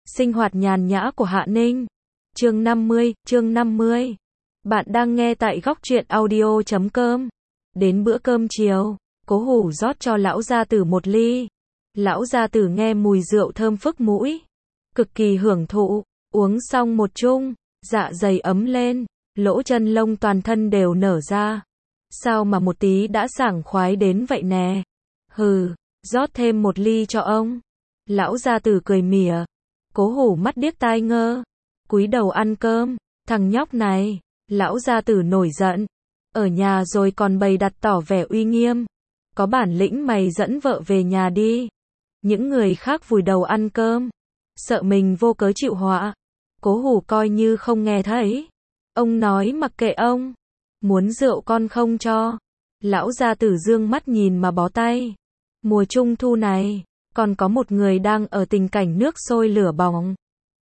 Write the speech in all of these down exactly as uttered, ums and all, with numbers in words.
Sinh hoạt nhàn nhã của Hạ Ninh. Chương năm mươi, chương năm mươi. Bạn đang nghe tại góc truyện audio chấm com. Đến bữa cơm chiều, Cố Hủ rót cho lão gia tử một ly. Lão gia tử nghe mùi rượu thơm phức mũi, cực kỳ hưởng thụ, uống xong một chung, dạ dày ấm lên, lỗ chân lông toàn thân đều nở ra. Sao mà một tí đã sảng khoái đến vậy nè? Hừ, rót thêm một ly cho ông. Lão gia tử cười mỉa. Cố Hủ mắt điếc tai ngơ, cúi đầu ăn cơm. Thằng nhóc này, lão gia tử nổi giận. Ở nhà rồi còn bày đặt tỏ vẻ uy nghiêm. Có bản lĩnh mày dẫn vợ về nhà đi. Những người khác vùi đầu ăn cơm, sợ mình vô cớ chịu họa. Cố Hủ coi như không nghe thấy. Ông nói mặc kệ ông. Muốn rượu con không cho. Lão gia tử dương mắt nhìn mà bó tay. Mùa trung thu này, còn có một người đang ở tình cảnh nước sôi lửa bỏng.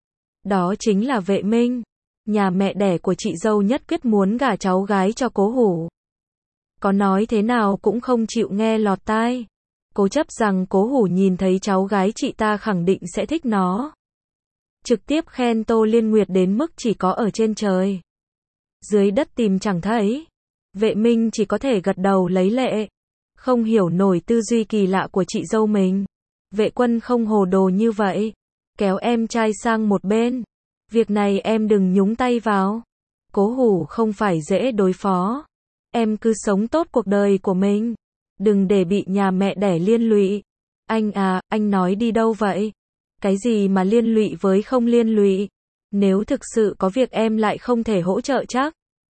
Đó chính là Vệ Minh. Nhà mẹ đẻ của chị dâu nhất quyết muốn gả cháu gái cho Cố Hủ. Có nói thế nào cũng không chịu nghe lọt tai. Cố chấp rằng Cố Hủ nhìn thấy cháu gái chị ta khẳng định sẽ thích nó. Trực tiếp khen Tô Liên Nguyệt đến mức chỉ có ở trên trời, dưới đất tìm chẳng thấy. Vệ Minh chỉ có thể gật đầu lấy lệ. Không hiểu nổi tư duy kỳ lạ của chị dâu mình. Vệ Quân không hồ đồ như vậy. Kéo em trai sang một bên. Việc này em đừng nhúng tay vào. Cố Hủ không phải dễ đối phó. Em cứ sống tốt cuộc đời của mình. Đừng để bị nhà mẹ đẻ liên lụy. Anh à, anh nói đi đâu vậy? Cái gì mà liên lụy với không liên lụy? Nếu thực sự có việc em lại không thể hỗ trợ chắc.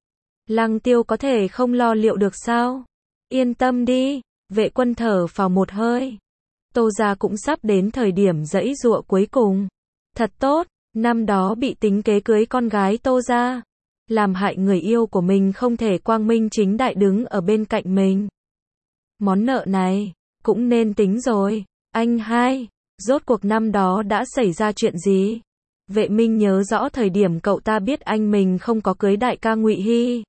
Lăng Tiêu có thể không lo liệu được sao? Yên tâm đi. Vệ Quân thở phào một hơi. Tô gia cũng sắp đến thời điểm giãy giụa cuối cùng. Thật tốt, năm đó bị tính kế cưới con gái Tô gia, làm hại người yêu của mình không thể quang minh chính đại đứng ở bên cạnh mình. Món nợ này, cũng nên tính rồi. Anh hai, rốt cuộc năm đó đã xảy ra chuyện gì? Vệ Minh nhớ rõ thời điểm cậu ta biết anh mình không có cưới đại ca Ngụy Hy,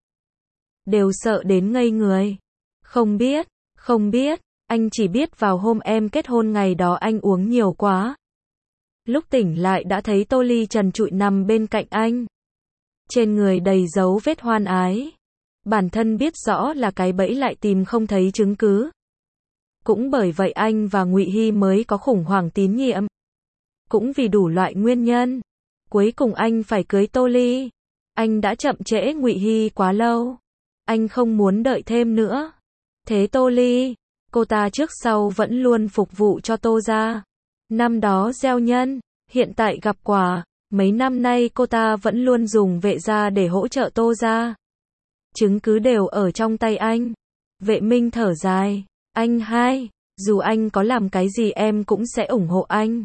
đều sợ đến ngây người. Không biết, không biết, anh chỉ biết vào hôm em kết hôn ngày đó anh uống nhiều quá. Lúc tỉnh lại đã thấy Tô Ly trần trụi nằm bên cạnh anh. Trên người đầy dấu vết hoan ái. Bản thân biết rõ là cái bẫy lại tìm không thấy chứng cứ. Cũng bởi vậy anh và Ngụy Hy mới có khủng hoảng tín nhiệm. Cũng vì đủ loại nguyên nhân, cuối cùng anh phải cưới Tô Ly. Anh đã chậm trễ Ngụy Hy quá lâu. Anh không muốn đợi thêm nữa. Thế Tô Ly, cô ta trước sau vẫn luôn phục vụ cho Tô gia. Năm đó gieo nhân, hiện tại gặp quả. Mấy năm nay cô ta vẫn luôn dùng Vệ gia để hỗ trợ Tô gia. Chứng cứ đều ở trong tay anh. Vệ Minh thở dài. Anh hai, dù anh có làm cái gì em cũng sẽ ủng hộ anh.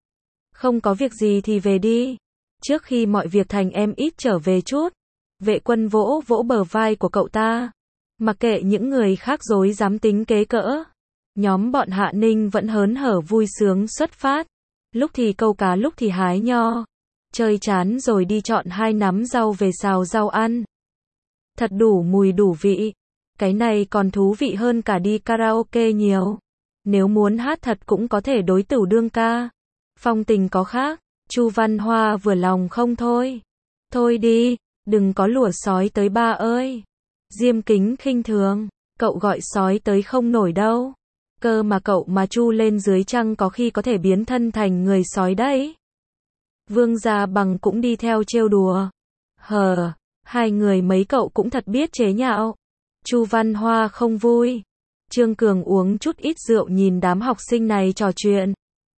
Không có việc gì thì về đi. Trước khi mọi việc thành em ít trở về chút. Vệ Quân vỗ vỗ bờ vai của cậu ta. Mặc kệ những người khác dối dám tính kế cỡ. Nhóm bọn Hạ Ninh vẫn hớn hở vui sướng xuất phát. Lúc thì câu cá lúc thì hái nho. Chơi chán rồi đi chọn hai nắm rau về xào rau ăn. Thật đủ mùi đủ vị. Cái này còn thú vị hơn cả đi karaoke nhiều. Nếu muốn hát thật cũng có thể đối tửu đương ca. Phong tình có khác. Chu Văn Hoa vừa lòng không thôi. Thôi đi, đừng có lùa sói tới ba ơi. Diêm Kính khinh thường. Cậu gọi sói tới không nổi đâu. Cơ mà cậu mà chu lên dưới trăng có khi có thể biến thân thành người sói đấy. Vương Gia Bằng cũng đi theo trêu đùa. Hờ, hai người mấy cậu cũng thật biết chế nhạo. Chu Văn Hoa không vui. Trương Cường uống chút ít rượu nhìn đám học sinh này trò chuyện.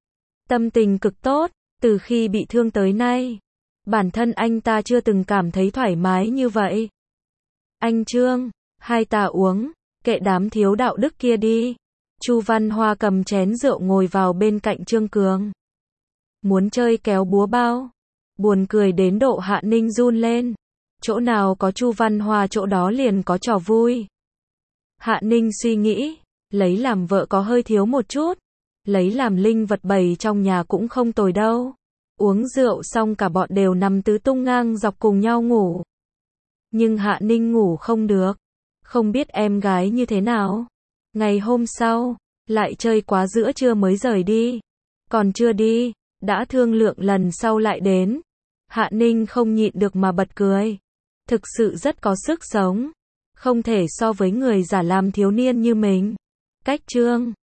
Tâm tình cực tốt, từ khi bị thương tới nay. Bản thân anh ta chưa từng cảm thấy thoải mái như vậy. Anh Trương, hai ta uống, kệ đám thiếu đạo đức kia đi. Chu Văn Hoa cầm chén rượu ngồi vào bên cạnh Trương Cường. Muốn chơi kéo búa bao. Buồn cười đến độ Hạ Ninh run lên. Chỗ nào có Chu Văn Hoa chỗ đó liền có trò vui. Hạ Ninh suy nghĩ, lấy làm vợ có hơi thiếu một chút. Lấy làm linh vật bày trong nhà cũng không tồi đâu. Uống rượu xong cả bọn đều nằm tứ tung ngang dọc cùng nhau ngủ. Nhưng Hạ Ninh ngủ không được. Không biết em gái như thế nào. Ngày hôm sau, lại chơi quá giữa trưa mới rời đi. Còn chưa đi, Đã thương lượng lần sau lại đến. Hạ Ninh không nhịn được mà bật cười. Thực sự rất có sức sống. Không thể so với người giả làm thiếu niên như mình. Cách chương